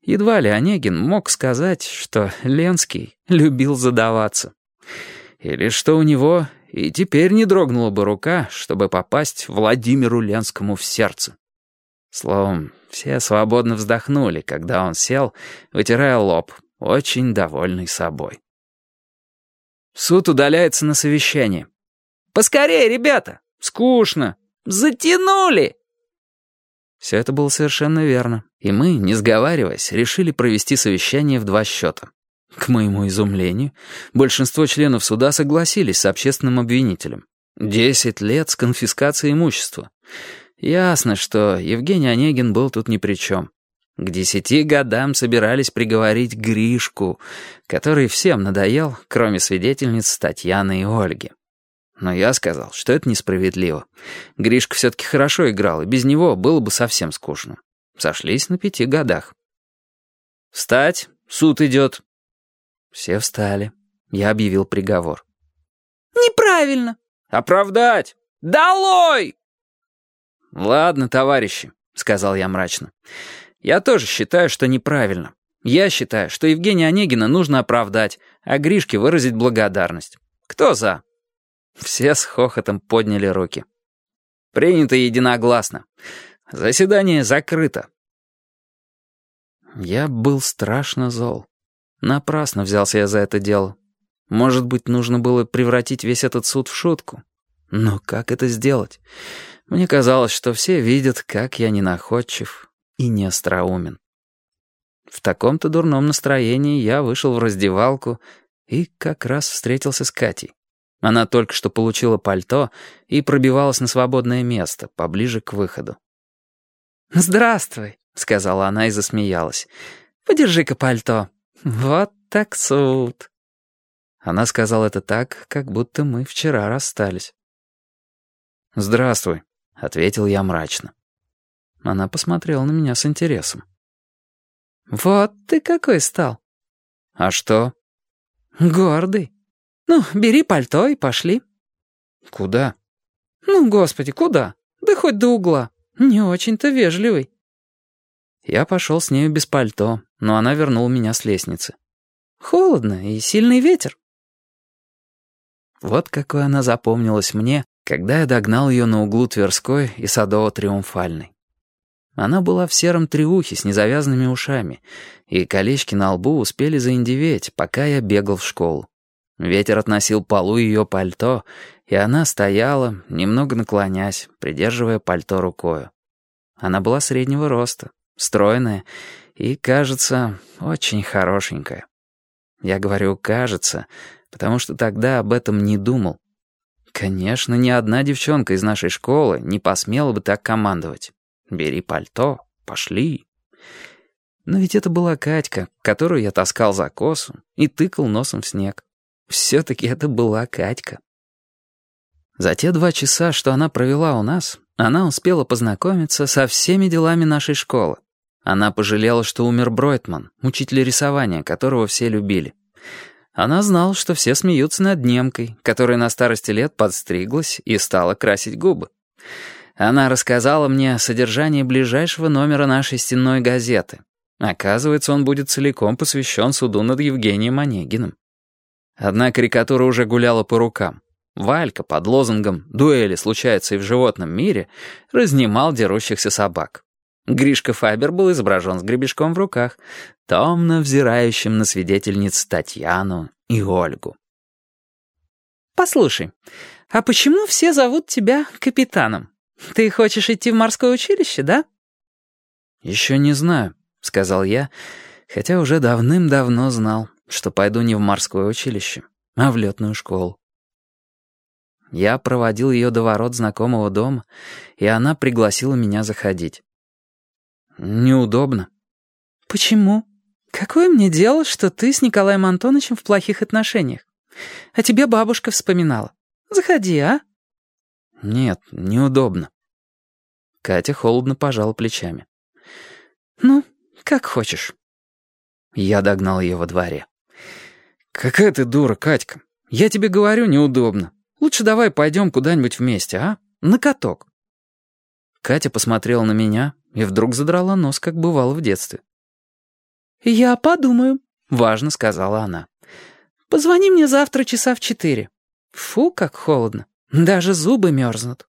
Едва ли Онегин мог сказать, что Ленский любил задаваться. Или что у него и теперь не дрогнула бы рука, чтобы попасть Владимиру Ленскому в сердце. Словом, все свободно вздохнули, когда он сел, вытирая лоб, очень довольный собой. Суд удаляется на совещание. «Поскорее, ребята! Скучно! Затянули!» Все это было совершенно верно, и мы, не сговариваясь, решили провести совещание в 2 счета. К моему изумлению, большинство членов суда согласились с общественным обвинителем. 10 лет с конфискацией имущества. Ясно, что Евгений Онегин был тут ни при чем. К 10 годам собирались приговорить Гришку, который всем надоел, кроме свидетельниц Татьяны и Ольги. Но я сказал, что это несправедливо. Гришка все-таки хорошо играл, и без него было бы совсем скучно. Сошлись на 5 годах. «Встать! Суд идет!» Все встали. Я объявил приговор. «Неправильно!» «Оправдать! Долой!» «Ладно, товарищи», — сказал я мрачно. «Я тоже считаю, что неправильно. Я считаю, что Евгения Онегина нужно оправдать, а Гришке выразить благодарность. Кто за?» Все с хохотом подняли руки. «Принято единогласно. Заседание закрыто». Я был страшно зол. Напрасно взялся я за это дело. Может быть, нужно было превратить весь этот суд в шутку. Но как это сделать? Мне казалось, что все видят, как я ненаходчив и не остроумен. В таком-то дурном настроении я вышел в раздевалку и как раз встретился с Катей. Она только что получила пальто и пробивалась на свободное место, поближе к выходу. «Здравствуй», — сказала она и засмеялась. «Подержи-ка пальто. Вот так суд». Она сказала это так, как будто мы вчера расстались. «Здравствуй», — ответил я мрачно. Она посмотрела на меня с интересом. «Вот ты какой стал». «А что?» «Гордый. Ну, бери пальто и пошли». «Куда?» «Ну, господи, куда? Да хоть до угла. Не очень-то вежливый». Я пошел с нею без пальто, но она вернула меня с лестницы. «Холодно и сильный ветер». Вот какой она запомнилась мне, когда я догнал ее на углу Тверской и Садово-Триумфальной. Она была в сером триухе с незавязанными ушами, и колечки на лбу успели заиндеветь, пока я бегал в школу. Ветер относил полу ее пальто, и она стояла, немного наклонясь, придерживая пальто рукою. Она была среднего роста, стройная и, кажется, очень хорошенькая. Я говорю «кажется», потому что тогда об этом не думал. Конечно, ни одна девчонка из нашей школы не посмела бы так командовать. «Бери пальто, пошли». Но ведь это была Катька, которую я таскал за косу и тыкал носом в снег. Все-таки это была Катька. За те 2 часа, что она провела у нас, она успела познакомиться со всеми делами нашей школы. Она пожалела, что умер Бройтман, учитель рисования, которого все любили. Она знала, что все смеются над немкой, которая на старости лет подстриглась и стала красить губы. Она рассказала мне содержание ближайшего номера нашей стенной газеты. Оказывается, он будет целиком посвящен суду над Евгением Онегиным. Одна карикатура уже гуляла по рукам. Валька под лозунгом «Дуэли случаются и в животном мире» разнимал дерущихся собак. Гришка Фабер был изображен с гребешком в руках, томно взирающим на свидетельниц Татьяну и Ольгу. «Послушай, а почему все зовут тебя капитаном? Ты хочешь идти в морское училище, да?» «Еще не знаю», — сказал я, хотя уже давным-давно знал, что пойду не в морское училище, а в летную школу. Я проводил ее до ворот знакомого дома, и она пригласила меня заходить. «Неудобно». «Почему? Какое мне дело, что ты с Николаем Антоновичем в плохих отношениях? А тебе бабушка вспоминала. Заходи, а?» «Нет, неудобно». Катя холодно пожала плечами. «Ну, как хочешь». Я догнал ее во дворе. «Какая ты дура, Катька. Я тебе говорю, неудобно. Лучше давай пойдем куда-нибудь вместе, а? На каток». Катя посмотрела на меня и вдруг задрала нос, как бывало в детстве. «Я подумаю», — важно сказала она. «Позвони мне завтра часа в 4. Фу, как холодно. Даже зубы мерзнут».